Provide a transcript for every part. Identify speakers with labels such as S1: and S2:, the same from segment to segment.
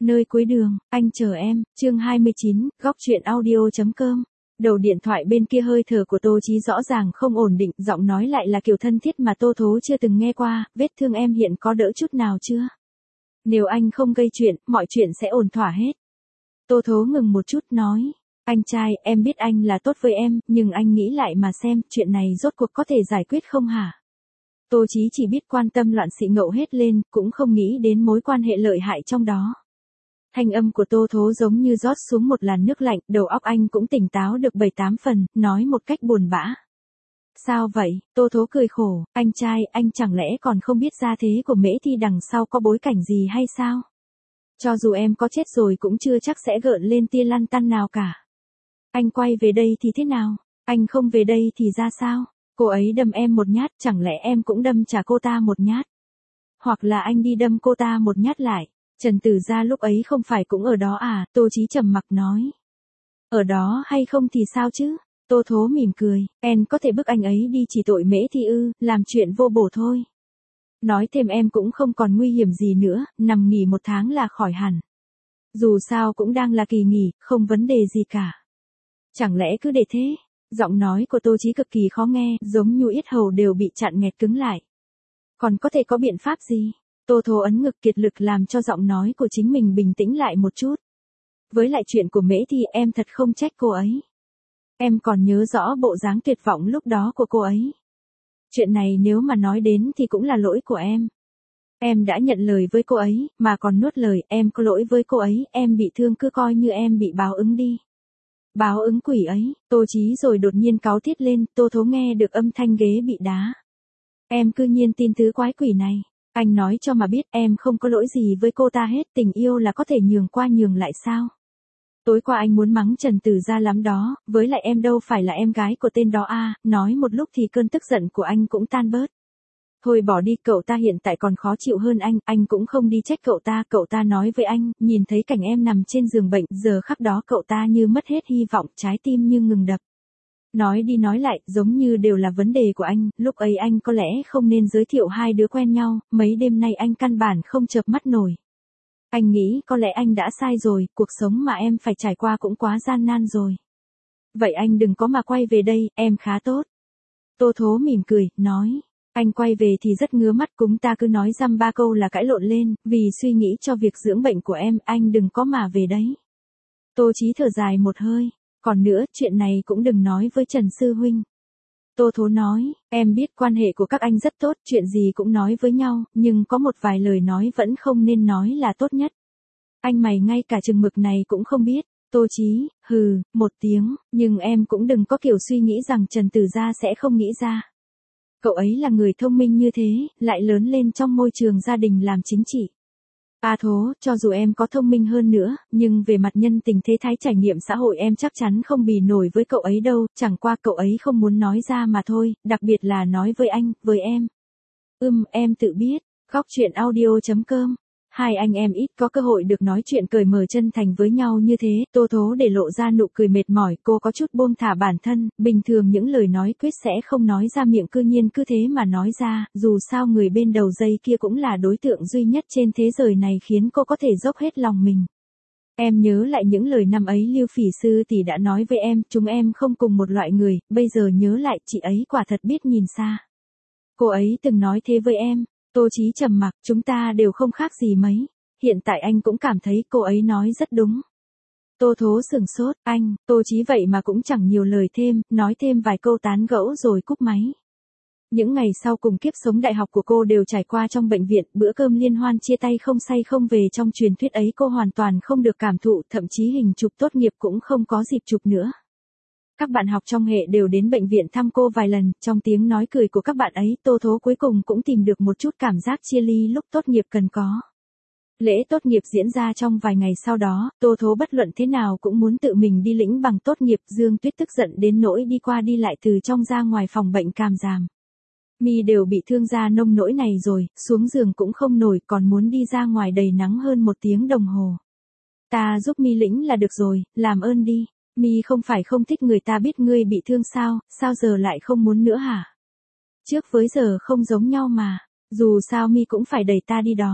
S1: Nơi cuối đường, anh chờ em, chương 29, góc truyện audio.com. Đầu điện thoại bên kia hơi thở của Tô Chí rõ ràng không ổn định, giọng nói lại là kiểu thân thiết mà Tô Thố chưa từng nghe qua, vết thương em hiện có đỡ chút nào chưa? Nếu anh không gây chuyện, mọi chuyện sẽ ổn thỏa hết. Tô Thố ngừng một chút nói, anh trai, em biết anh là tốt với em, nhưng anh nghĩ lại mà xem, chuyện này rốt cuộc có thể giải quyết không hả? Tô Chí chỉ biết quan tâm loạn xị ngậu hết lên, cũng không nghĩ đến mối quan hệ lợi hại trong đó. Thanh âm của Tô Thố giống như rót xuống một làn nước lạnh, đầu óc anh cũng tỉnh táo được 7-8 phần, nói một cách buồn bã. Sao vậy? Tô Thố cười khổ, anh trai, anh chẳng lẽ còn không biết gia thế của Mễ Thi đằng sau có bối cảnh gì hay sao? Cho dù em có chết rồi cũng chưa chắc sẽ gợn lên tia lăn tăn nào cả. Anh quay về đây thì thế nào? Anh không về đây thì ra sao? Cô ấy đâm em một nhát, chẳng lẽ em cũng đâm trả cô ta một nhát? Hoặc là anh đi đâm cô ta một nhát lại? Trần Tử Gia lúc ấy không phải cũng ở đó à? Tô Chí trầm mặc nói. Ở đó hay không thì sao chứ? Tô Thố mỉm cười, em có thể bức anh ấy đi chỉ tội Mễ Thi ư, làm chuyện vô bổ thôi. Nói thêm em cũng không còn nguy hiểm gì nữa, nằm nghỉ 1 tháng là khỏi hẳn. Dù sao cũng đang là kỳ nghỉ, không vấn đề gì cả. Chẳng lẽ cứ để thế? Giọng nói của Tô Chí cực kỳ khó nghe, giống như yết hầu đều bị chặn nghẹt cứng lại. Còn có thể có biện pháp gì? Tô Thố ấn ngực kiệt lực làm cho giọng nói của chính mình bình tĩnh lại một chút. Với lại chuyện của Mễ Thi em thật không trách cô ấy. Em còn nhớ rõ bộ dáng tuyệt vọng lúc đó của cô ấy. Chuyện này nếu mà nói đến thì cũng là lỗi của em. Em đã nhận lời với cô ấy, mà còn nuốt lời, em có lỗi với cô ấy, em bị thương cứ coi như em bị báo ứng đi. Báo ứng quỷ ấy, Tô Chí rồi đột nhiên cáu tiết lên, Tô Thố nghe được âm thanh ghế bị đá. Em cư nhiên tin thứ quái quỷ này. Anh nói cho mà biết em không có lỗi gì với cô ta hết, tình yêu là có thể nhường qua nhường lại sao? Tối qua anh muốn mắng Trần Tử Gia lắm đó, với lại em đâu phải là em gái của tên đó à, nói một lúc thì cơn tức giận của anh cũng tan bớt. Thôi bỏ đi, cậu ta hiện tại còn khó chịu hơn anh cũng không đi trách cậu ta nói với anh, nhìn thấy cảnh em nằm trên giường bệnh, giờ khắc đó cậu ta như mất hết hy vọng, trái tim như ngừng đập. Nói đi nói lại, giống như đều là vấn đề của anh, lúc ấy anh có lẽ không nên giới thiệu hai đứa quen nhau, mấy đêm nay anh căn bản không chợp mắt nổi. Anh nghĩ có lẽ anh đã sai rồi, cuộc sống mà em phải trải qua cũng quá gian nan rồi. Vậy anh đừng có mà quay về đây, em khá tốt. Tô Thố mỉm cười, nói, anh quay về thì rất ngứa mắt, chúng ta cứ nói dăm ba câu là cãi lộn lên, vì suy nghĩ cho việc dưỡng bệnh của em, anh đừng có mà về đấy. Tô Chí thở dài một hơi. Còn nữa, chuyện này cũng đừng nói với Trần Sư Huynh. Tô Thố nói, em biết quan hệ của các anh rất tốt, chuyện gì cũng nói với nhau, nhưng có một vài lời nói vẫn không nên nói là tốt nhất. Anh mày ngay cả chừng mực này cũng không biết. Tô Chí, hừ, một tiếng, nhưng em cũng đừng có kiểu suy nghĩ rằng Trần Tử Gia sẽ không nghĩ ra. Cậu ấy là người thông minh như thế, lại lớn lên trong môi trường gia đình làm chính trị. Thố, cho dù em có thông minh hơn nữa, nhưng về mặt nhân tình thế thái trải nghiệm xã hội em chắc chắn không bì nổi với cậu ấy đâu, chẳng qua cậu ấy không muốn nói ra mà thôi, đặc biệt là nói với anh, với em. Em tự biết, góc truyện audio.com. Hai anh em ít có cơ hội được nói chuyện cởi mở chân thành với nhau như thế, Tô Thố để lộ ra nụ cười mệt mỏi, cô có chút buông thả bản thân, bình thường những lời nói quyết sẽ không nói ra miệng cư nhiên cứ thế mà nói ra, dù sao người bên đầu dây kia cũng là đối tượng duy nhất trên thế giới này khiến cô có thể dốc hết lòng mình. Em nhớ lại những lời năm ấy Lưu Phỉ Sư tỷ đã nói với em, chúng em không cùng một loại người, bây giờ nhớ lại chị ấy quả thật biết nhìn xa. Cô ấy từng nói thế với em. Tô Chí trầm mặc, chúng ta đều không khác gì mấy. Hiện tại anh cũng cảm thấy cô ấy nói rất đúng. Tô Thố sửng sốt, anh, Tô Chí vậy mà cũng chẳng nhiều lời thêm, nói thêm vài câu tán gẫu rồi cúp máy. Những ngày sau cùng kiếp sống đại học của cô đều trải qua trong bệnh viện, bữa cơm liên hoan chia tay không say không về trong truyền thuyết ấy cô hoàn toàn không được cảm thụ, thậm chí hình chụp tốt nghiệp cũng không có dịp chụp nữa. Các bạn học trong hệ đều đến bệnh viện thăm cô vài lần, trong tiếng nói cười của các bạn ấy, Tô Thố cuối cùng cũng tìm được một chút cảm giác chia ly lúc tốt nghiệp cần có. Lễ tốt nghiệp diễn ra trong vài ngày sau đó, Tô Thố bất luận thế nào cũng muốn tự mình đi lĩnh bằng tốt nghiệp, Dương Tuyết tức giận đến nỗi đi qua đi lại từ trong ra ngoài phòng bệnh càm ràm. Mi đều bị thương da nông nỗi này rồi, xuống giường cũng không nổi, còn muốn đi ra ngoài đầy nắng hơn 1 tiếng đồng hồ. Ta giúp Mi lĩnh là được rồi, làm ơn đi. Mi không phải không thích người ta biết ngươi bị thương sao giờ lại không muốn nữa hả? Trước với giờ không giống nhau mà, dù sao Mi cũng phải đẩy ta đi đó.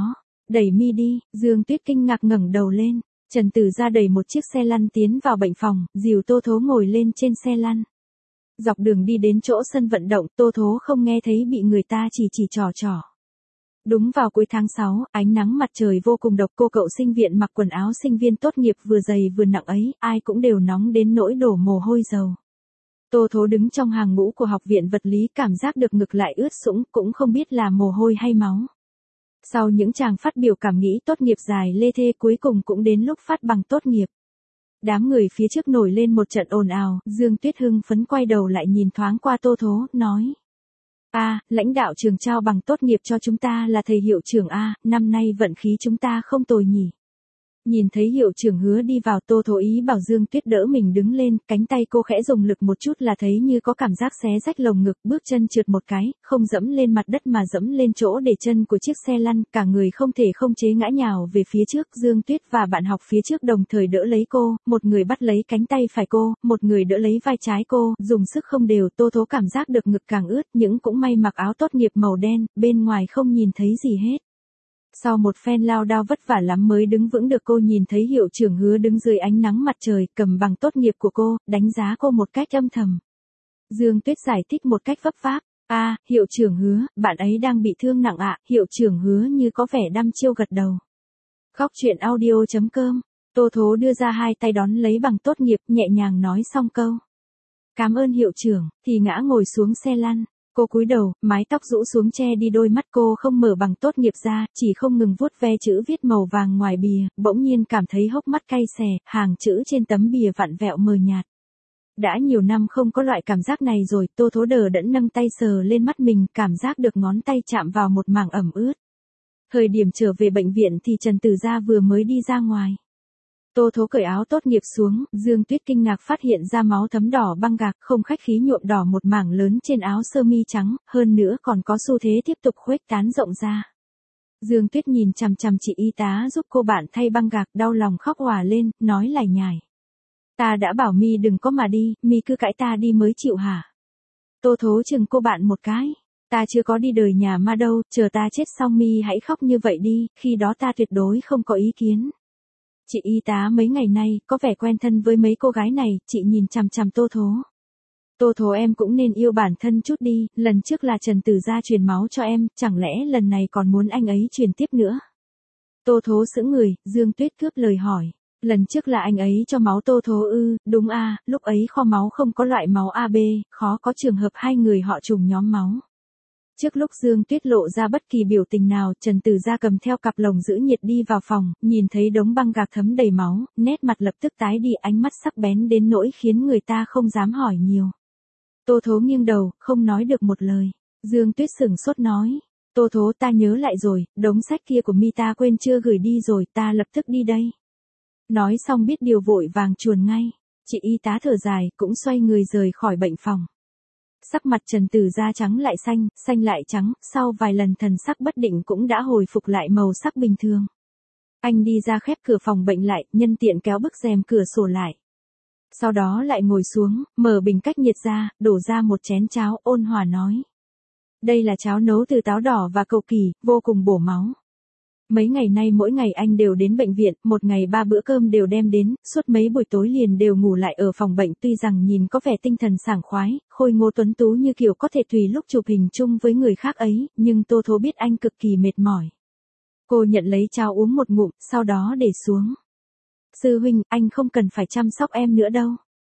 S1: Đẩy mi đi, Dương Tuyết kinh ngạc ngẩng đầu lên. Trần Tử Gia đẩy một chiếc xe lăn tiến vào bệnh phòng, dìu Tô Thố ngồi lên trên xe lăn. Dọc đường đi đến chỗ sân vận động, Tô Thố không nghe thấy bị người ta chỉ trỏ. Đúng vào cuối tháng 6, ánh nắng mặt trời vô cùng độc, cô cậu sinh viện mặc quần áo sinh viên tốt nghiệp vừa dày vừa nặng ấy, ai cũng đều nóng đến nỗi đổ mồ hôi dầu. Tô Thố đứng trong hàng ngũ của học viện vật lý, cảm giác được ngực lại ướt sũng, cũng không biết là mồ hôi hay máu. Sau những chàng phát biểu cảm nghĩ tốt nghiệp dài lê thê, cuối cùng cũng đến lúc phát bằng tốt nghiệp. Đám người phía trước nổi lên một trận ồn ào, Dương Tuyết hưng phấn quay đầu lại nhìn thoáng qua Tô Thố, nói. Lãnh đạo trường trao bằng tốt nghiệp cho chúng ta là thầy hiệu trưởng năm nay vận khí chúng ta không tồi nhỉ. Nhìn thấy hiệu trưởng Hứa đi vào, Tô Thố ý bảo Dương Tuyết đỡ mình đứng lên, cánh tay cô khẽ dùng lực một chút là thấy như có cảm giác xé rách lồng ngực, bước chân trượt một cái, không dẫm lên mặt đất mà dẫm lên chỗ để chân của chiếc xe lăn, cả người không thể không chế ngã nhào về phía trước. Dương Tuyết và bạn học phía trước đồng thời đỡ lấy cô, một người bắt lấy cánh tay phải cô, một người đỡ lấy vai trái cô, dùng sức không đều. Tô Thố cảm giác được ngực càng ướt, nhưng cũng may mặc áo tốt nghiệp màu đen, bên ngoài không nhìn thấy gì hết. Sau một phen lao đao vất vả lắm mới đứng vững được, cô nhìn thấy hiệu trưởng Hứa đứng dưới ánh nắng mặt trời, cầm bằng tốt nghiệp của cô, đánh giá cô một cách âm thầm. Dương Tuyết giải thích một cách vấp váp. Hiệu trưởng Hứa, bạn ấy đang bị thương nặng ạ. Hiệu trưởng Hứa như có vẻ đăm chiêu gật đầu. Góc truyện audio.com. Tô Thố đưa ra hai tay đón lấy bằng tốt nghiệp, nhẹ nhàng nói xong câu cảm ơn hiệu trưởng, thì ngã ngồi xuống xe lăn. Cô cúi đầu, mái tóc rũ xuống che đi đôi mắt, cô không mở bằng tốt nghiệp ra, chỉ không ngừng vuốt ve chữ viết màu vàng ngoài bìa, bỗng nhiên cảm thấy hốc mắt cay xè, hàng chữ trên tấm bìa vặn vẹo mờ nhạt. Đã nhiều năm không có loại cảm giác này rồi. Tô Thố đờ đẫn nâng tay sờ lên mắt mình, cảm giác được ngón tay chạm vào một mảng ẩm ướt. Thời điểm trở về bệnh viện thì Trần Tử Gia vừa mới đi ra ngoài. Tô Thố cởi áo tốt nghiệp xuống, Dương Tuyết kinh ngạc phát hiện ra máu thấm đỏ băng gạc, không khách khí nhuộm đỏ một mảng lớn trên áo sơ mi trắng, hơn nữa còn có xu thế tiếp tục khuếch tán rộng ra. Dương Tuyết nhìn chằm chằm chị y tá giúp cô bạn thay băng gạc, đau lòng khóc òa lên, nói lải nhải. Ta đã bảo mi đừng có mà đi, mi cứ cãi ta đi mới chịu hả? Tô Thố chừng cô bạn một cái. Ta chưa có đi đời nhà ma đâu, chờ ta chết xong mi hãy khóc như vậy đi, khi đó ta tuyệt đối không có ý kiến. Chị y tá mấy ngày nay, có vẻ quen thân với mấy cô gái này, chị nhìn chằm chằm Tô Thố. Tô Thố em cũng nên yêu bản thân chút đi, lần trước là Trần Tử Gia truyền máu cho em, chẳng lẽ lần này còn muốn anh ấy truyền tiếp nữa? Tô Thố sững người, Dương Tuyết cướp lời hỏi. Lần trước là anh ấy cho máu. Tô Thố đúng lúc ấy kho máu không có loại máu AB, khó có trường hợp hai người họ trùng nhóm máu. Trước lúc Dương Tuyết lộ ra bất kỳ biểu tình nào, Trần Tử Gia cầm theo cặp lồng giữ nhiệt đi vào phòng, nhìn thấy đống băng gạc thấm đầy máu, nét mặt lập tức tái đi, ánh mắt sắc bén đến nỗi khiến người ta không dám hỏi nhiều. Tô Thố nghiêng đầu, không nói được một lời. Dương Tuyết sửng sốt nói. Tô Thố, ta nhớ lại rồi, đống sách kia của mi ta quên chưa gửi đi rồi, ta lập tức đi đây. Nói xong biết điều vội vàng chuồn ngay. Chị y tá thở dài, cũng xoay người rời khỏi bệnh phòng. Sắc mặt Trần Tử Gia trắng lại xanh, xanh lại trắng, sau vài lần thần sắc bất định cũng đã hồi phục lại màu sắc bình thường. Anh đi ra khép cửa phòng bệnh lại, nhân tiện kéo bức rèm cửa sổ lại. Sau đó lại ngồi xuống, mở bình cách nhiệt ra, đổ ra một chén cháo, ôn hòa nói. Đây là cháo nấu từ táo đỏ và cầu kỳ, vô cùng bổ máu. Mấy ngày nay mỗi ngày anh đều đến bệnh viện, một ngày 3 bữa cơm đều đem đến, suốt mấy buổi tối liền đều ngủ lại ở phòng bệnh. Tuy rằng nhìn có vẻ tinh thần sảng khoái, khôi ngô tuấn tú như kiểu có thể tùy lúc chụp hình chung với người khác ấy, nhưng Tô Thố biết anh cực kỳ mệt mỏi. Cô nhận lấy cháo uống một ngụm, sau đó để xuống. Sư huynh, anh không cần phải chăm sóc em nữa đâu.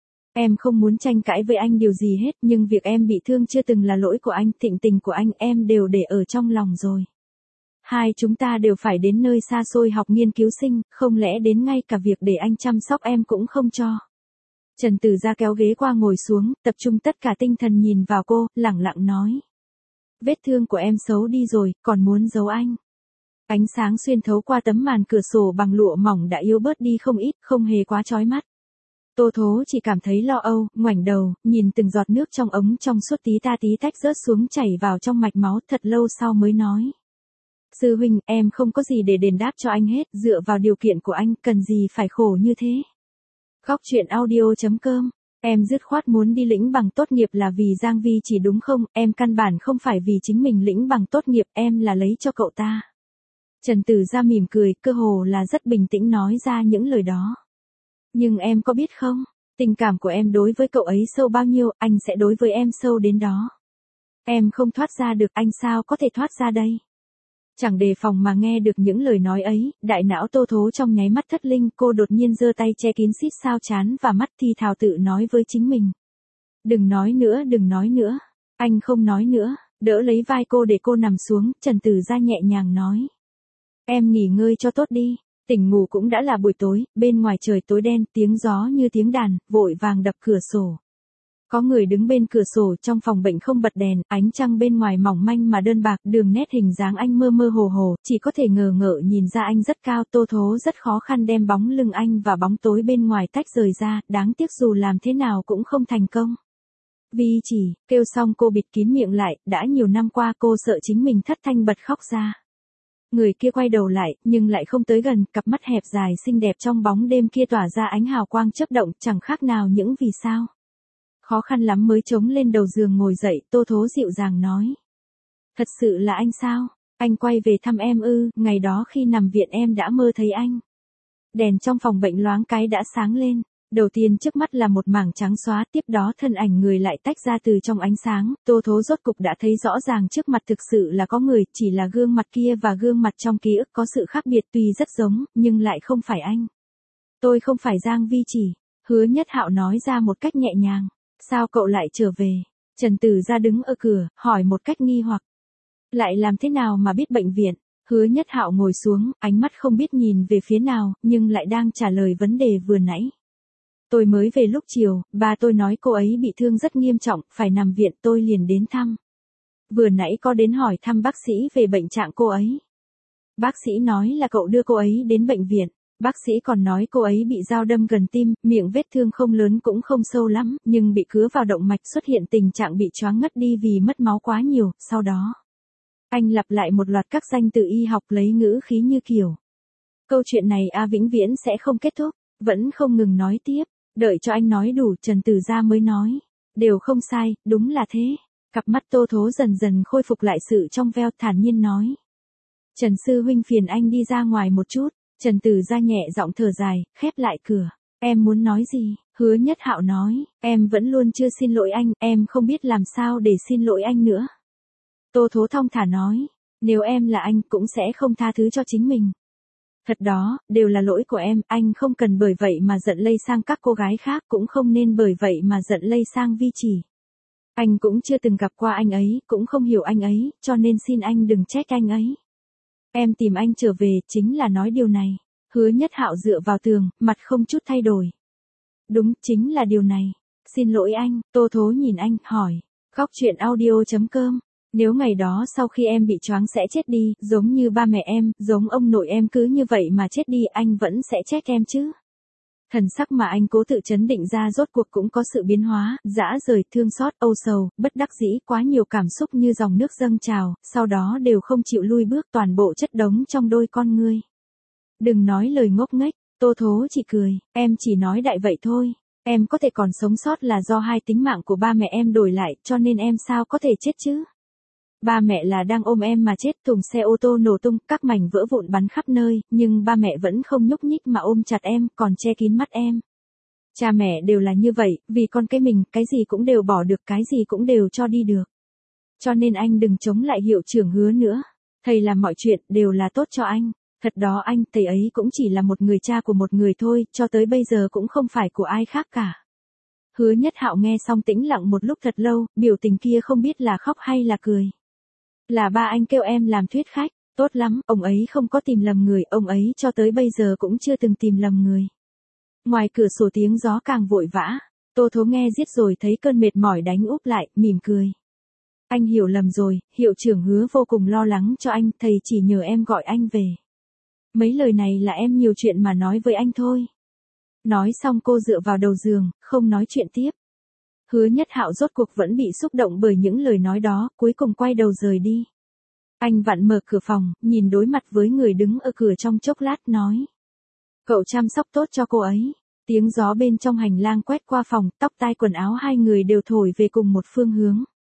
S1: Em không muốn tranh cãi với anh điều gì hết, nhưng việc em bị thương chưa từng là lỗi của anh, thịnh tình của anh em đều để ở trong lòng rồi. Hai chúng ta đều phải đến nơi xa xôi học nghiên cứu sinh, không lẽ đến ngay cả việc để anh chăm sóc em cũng không cho. Trần Tử Gia kéo ghế qua ngồi xuống, tập trung tất cả tinh thần nhìn vào cô, lẳng lặng nói. Vết thương của em xấu đi rồi, còn muốn giấu anh. Ánh sáng xuyên thấu qua tấm màn cửa sổ bằng lụa mỏng đã yếu bớt đi không ít, không hề quá chói mắt. Tô Thố chỉ cảm thấy lo âu, ngoảnh đầu, nhìn từng giọt nước trong ống trong suốt tí ta tí tách rớt xuống chảy vào trong mạch máu, thật lâu sau mới nói. Sư huynh, em không có gì để đền đáp cho anh hết, dựa vào điều kiện của anh, cần gì phải khổ như thế. Góc truyện audio.com. Em dứt khoát muốn đi lĩnh bằng tốt nghiệp là vì Giang Vi chỉ đúng không, em căn bản không phải vì chính mình lĩnh bằng tốt nghiệp, em là lấy cho cậu ta. Trần Tử Gia mỉm cười, cơ hồ là rất bình tĩnh nói ra những lời đó. Nhưng em có biết không, tình cảm của em đối với cậu ấy sâu bao nhiêu, anh sẽ đối với em sâu đến đó. Em không thoát ra được, anh sao có thể thoát ra đây? Chẳng đề phòng mà nghe được những lời nói ấy, đại não Tô Thố trong nháy mắt thất linh, cô đột nhiên giơ tay che kín xít sao trán và mắt thì thào tự nói với chính mình. Đừng nói nữa, đừng nói nữa. Anh không nói nữa, đỡ lấy vai cô để cô nằm xuống, Trần Tử Gia nhẹ nhàng nói. Em nghỉ ngơi cho tốt đi, tỉnh ngủ cũng đã là buổi tối, bên ngoài trời tối đen, tiếng gió như tiếng đàn, vội vàng đập cửa sổ. Có người đứng bên cửa sổ, trong phòng bệnh không bật đèn, ánh trăng bên ngoài mỏng manh mà đơn bạc, đường nét hình dáng anh mơ mơ hồ hồ, chỉ có thể ngờ ngợ nhìn ra anh rất cao. Tô Thố rất khó khăn đem bóng lưng anh và bóng tối bên ngoài tách rời ra, đáng tiếc dù làm thế nào cũng không thành công. Vi Chỉ, kêu xong cô bịt kín miệng lại, đã nhiều năm qua cô sợ chính mình thất thanh bật khóc ra. Người kia quay đầu lại, nhưng lại không tới gần, cặp mắt hẹp dài xinh đẹp trong bóng đêm kia tỏa ra ánh hào quang chớp động, chẳng khác nào những vì sao. Khó khăn lắm mới chống lên đầu giường ngồi dậy, Tô Thố dịu dàng nói. Thật sự là anh sao? Anh quay về thăm em ư? Ngày đó khi nằm viện em đã mơ thấy anh. Đèn trong phòng bệnh loáng cái đã sáng lên. Đầu tiên trước mắt là một mảng trắng xóa, tiếp đó thân ảnh người lại tách ra từ trong ánh sáng. Tô Thố rốt cục đã thấy rõ ràng trước mặt thực sự là có người, chỉ là gương mặt kia và gương mặt trong ký ức có sự khác biệt, tuy rất giống, nhưng lại không phải anh. Tôi không phải Giang Vi Chỉ, Hứa Nhất Hạo nói ra một cách nhẹ nhàng. Sao cậu lại trở về? Trần Tử Gia đứng ở cửa, hỏi một cách nghi hoặc. Lại làm thế nào mà biết bệnh viện? Hứa Nhất Hạo ngồi xuống, ánh mắt không biết nhìn về phía nào, nhưng lại đang trả lời vấn đề vừa nãy. Tôi mới về lúc chiều, ba tôi nói cô ấy bị thương rất nghiêm trọng, phải nằm viện, tôi liền đến thăm. Vừa nãy có đến hỏi thăm bác sĩ về bệnh trạng cô ấy. Bác sĩ nói là cậu đưa cô ấy đến bệnh viện. Bác sĩ còn nói cô ấy bị dao đâm gần tim, miệng vết thương không lớn cũng không sâu lắm, nhưng bị cứa vào động mạch, xuất hiện tình trạng bị choáng ngất đi vì mất máu quá nhiều. Sau đó, anh lặp lại một loạt các danh từ y học lấy ngữ khí như kiểu. Câu chuyện này vĩnh viễn sẽ không kết thúc, vẫn không ngừng nói tiếp. Đợi cho anh nói đủ, Trần Tử Gia mới nói. Đều không sai, đúng là thế. Cặp mắt Tô Thố dần dần khôi phục lại sự trong veo, thản nhiên nói. Trần sư huynh phiền anh đi ra ngoài một chút. Trần Tử Gia nhẹ giọng thở dài, khép lại cửa. Em muốn nói gì? Hứa Nhất Hạo nói, em vẫn luôn chưa xin lỗi anh, em không biết làm sao để xin lỗi anh nữa. Tô Thố thong thả nói, nếu em là anh cũng sẽ không tha thứ cho chính mình. Thật đó, đều là lỗi của em, anh không cần bởi vậy mà giận lây sang các cô gái khác, cũng không nên bởi vậy mà giận lây sang Vi Chỉ. Anh cũng chưa từng gặp qua anh ấy, cũng không hiểu anh ấy, cho nên xin anh đừng trách anh ấy. Em tìm anh trở về, chính là nói điều này. Hứa Nhất Hạo dựa vào tường, mặt không chút thay đổi. Đúng, chính là điều này. Xin lỗi anh, Tô Thố nhìn anh, hỏi. Góc chuyện audio.com. Nếu ngày đó sau khi em bị choáng sẽ chết đi, giống như ba mẹ em, giống ông nội em cứ như vậy mà chết đi, anh vẫn sẽ trách em chứ? Thần sắc mà anh cố tự trấn định ra rốt cuộc cũng có sự biến hóa, dã rời, thương xót, âu sầu, bất đắc dĩ, quá nhiều cảm xúc như dòng nước dâng trào, sau đó đều không chịu lui bước, toàn bộ chất đống trong đôi con ngươi. Đừng nói lời ngốc nghếch, Tô Thố chỉ cười, em chỉ nói đại vậy thôi. Em có thể còn sống sót là do hai tính mạng của ba mẹ em đổi lại, cho nên em sao có thể chết chứ? Ba mẹ là đang ôm em mà chết, thùng xe ô tô nổ tung, các mảnh vỡ vụn bắn khắp nơi, nhưng ba mẹ vẫn không nhúc nhích mà ôm chặt em, còn che kín mắt em. Cha mẹ đều là như vậy, vì con cái mình, cái gì cũng đều bỏ được, cái gì cũng đều cho đi được. Cho nên anh đừng chống lại hiệu trưởng Hứa nữa. Thầy làm mọi chuyện, đều là tốt cho anh. Thật đó anh, thầy ấy cũng chỉ là một người cha của một người thôi, cho tới bây giờ cũng không phải của ai khác cả. Hứa Nhất Hạo nghe xong tĩnh lặng một lúc thật lâu, biểu tình kia không biết là khóc hay là cười. Là ba anh kêu em làm thuyết khách, tốt lắm, ông ấy không có tìm lầm người, ông ấy cho tới bây giờ cũng chưa từng tìm lầm người. Ngoài cửa sổ tiếng gió càng vội vã, Tô Thố nghe giết rồi thấy cơn mệt mỏi đánh úp lại, mỉm cười. Anh hiểu lầm rồi, hiệu trưởng Hứa vô cùng lo lắng cho anh, thầy chỉ nhờ em gọi anh về. Mấy lời này là em nhiều chuyện mà nói với anh thôi. Nói xong cô dựa vào đầu giường, không nói chuyện tiếp. Hứa Nhất Hạo rốt cuộc vẫn bị xúc động bởi những lời nói đó, cuối cùng quay đầu rời đi. Anh vặn mở cửa phòng, nhìn đối mặt với người đứng ở cửa trong chốc lát nói. Cậu chăm sóc tốt cho cô ấy. Tiếng gió bên trong hành lang quét qua phòng, tóc tai quần áo hai người đều thổi về cùng một phương hướng.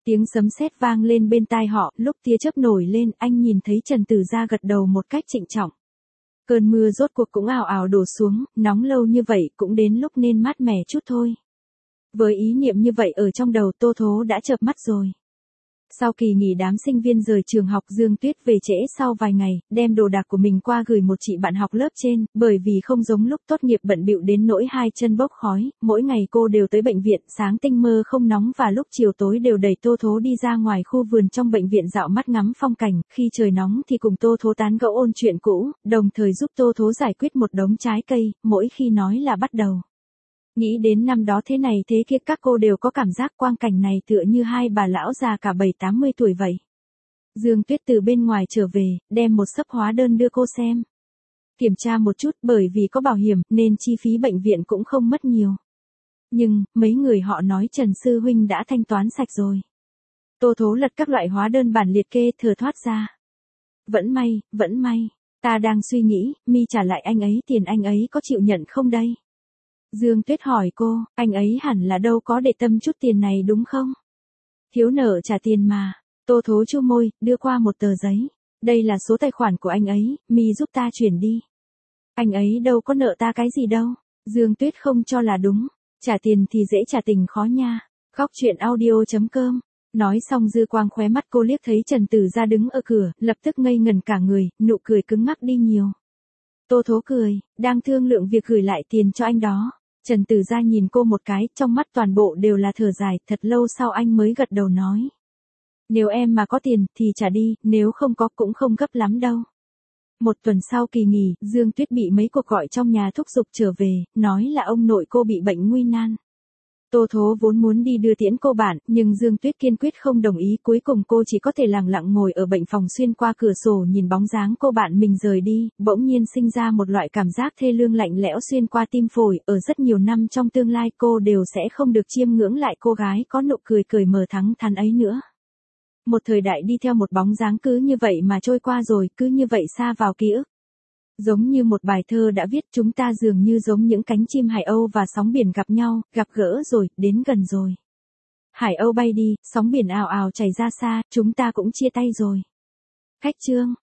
S1: Tiếng sấm sét vang lên bên tai họ, lúc tia chớp nổi lên, anh nhìn thấy Trần Tử Gia gật đầu một cách trịnh trọng. Cơn mưa rốt cuộc cũng ào ào đổ xuống, nóng lâu như vậy cũng đến lúc nên mát mẻ chút thôi. Với ý niệm như vậy ở trong đầu, Tô Thố đã chợp mắt rồi. Sau kỳ nghỉ, đám sinh viên rời trường học, Dương Tuyết về trễ sau vài ngày, đem đồ đạc của mình qua gửi một chị bạn học lớp trên, bởi vì không giống lúc tốt nghiệp bận bịu đến nỗi hai chân bốc khói, mỗi ngày cô đều tới bệnh viện, sáng tinh mơ không nóng và lúc chiều tối đều đẩy Tô Thố đi ra ngoài khu vườn trong bệnh viện dạo mắt ngắm phong cảnh, khi trời nóng thì cùng Tô Thố tán gẫu ôn chuyện cũ, đồng thời giúp Tô Thố giải quyết một đống trái cây, mỗi khi nói là bắt đầu. Nghĩ đến năm đó thế này thế kia, các cô đều có cảm giác quang cảnh này tựa như hai bà lão già cả 70-80 tuổi vậy. Dương Tuyết từ bên ngoài trở về, đem một xấp hóa đơn đưa cô xem. Kiểm tra một chút, bởi vì có bảo hiểm nên chi phí bệnh viện cũng không mất nhiều. Nhưng, mấy người họ nói Trần Sư Huynh đã thanh toán sạch rồi. Tô Thố lật các loại hóa đơn bản liệt kê, thở thoát ra. Vẫn may, ta đang suy nghĩ, mi trả lại anh ấy tiền anh ấy có chịu nhận không đây? Dương Tuyết hỏi cô, anh ấy hẳn là đâu có để tâm chút tiền này đúng không? Thiếu nợ trả tiền mà. Tô Thố chu môi, đưa qua một tờ giấy. Đây là số tài khoản của anh ấy, mi giúp ta chuyển đi. Anh ấy đâu có nợ ta cái gì đâu. Dương Tuyết không cho là đúng. Trả tiền thì dễ, trả tình khó nha. Khóc chuyện audio.com. Nói xong dư quang khóe mắt cô liếc thấy Trần Tử Gia đứng ở cửa, lập tức ngây ngần cả người, nụ cười cứng ngắc đi nhiều. Tô Thố cười, đang thương lượng việc gửi lại tiền cho anh đó. Trần Tử Gia nhìn cô một cái, trong mắt toàn bộ đều là thở dài, thật lâu sau anh mới gật đầu nói. Nếu em mà có tiền, thì trả đi, nếu không có cũng không gấp lắm đâu. Một tuần sau kỳ nghỉ, Dương Tuyết bị mấy cuộc gọi trong nhà thúc giục trở về, nói là ông nội cô bị bệnh nguy nan. Tô Thố vốn muốn đi đưa tiễn cô bạn, nhưng Dương Tuyết kiên quyết không đồng ý, cuối cùng cô chỉ có thể lặng lặng ngồi ở bệnh phòng xuyên qua cửa sổ nhìn bóng dáng cô bạn mình rời đi, bỗng nhiên sinh ra một loại cảm giác thê lương lạnh lẽo xuyên qua tim phổi, ở rất nhiều năm trong tương lai cô đều sẽ không được chiêm ngưỡng lại cô gái có nụ cười cởi mở thẳng thắn ấy nữa. Một thời đại đi theo một bóng dáng cứ như vậy mà trôi qua rồi, cứ như vậy xa vào ký ức. Giống như một bài thơ đã viết, chúng ta dường như giống những cánh chim hải âu và sóng biển gặp nhau, gặp gỡ rồi, đến gần rồi. Hải âu bay đi, sóng biển ào ào chảy ra xa, chúng ta cũng chia tay rồi. Khách chương.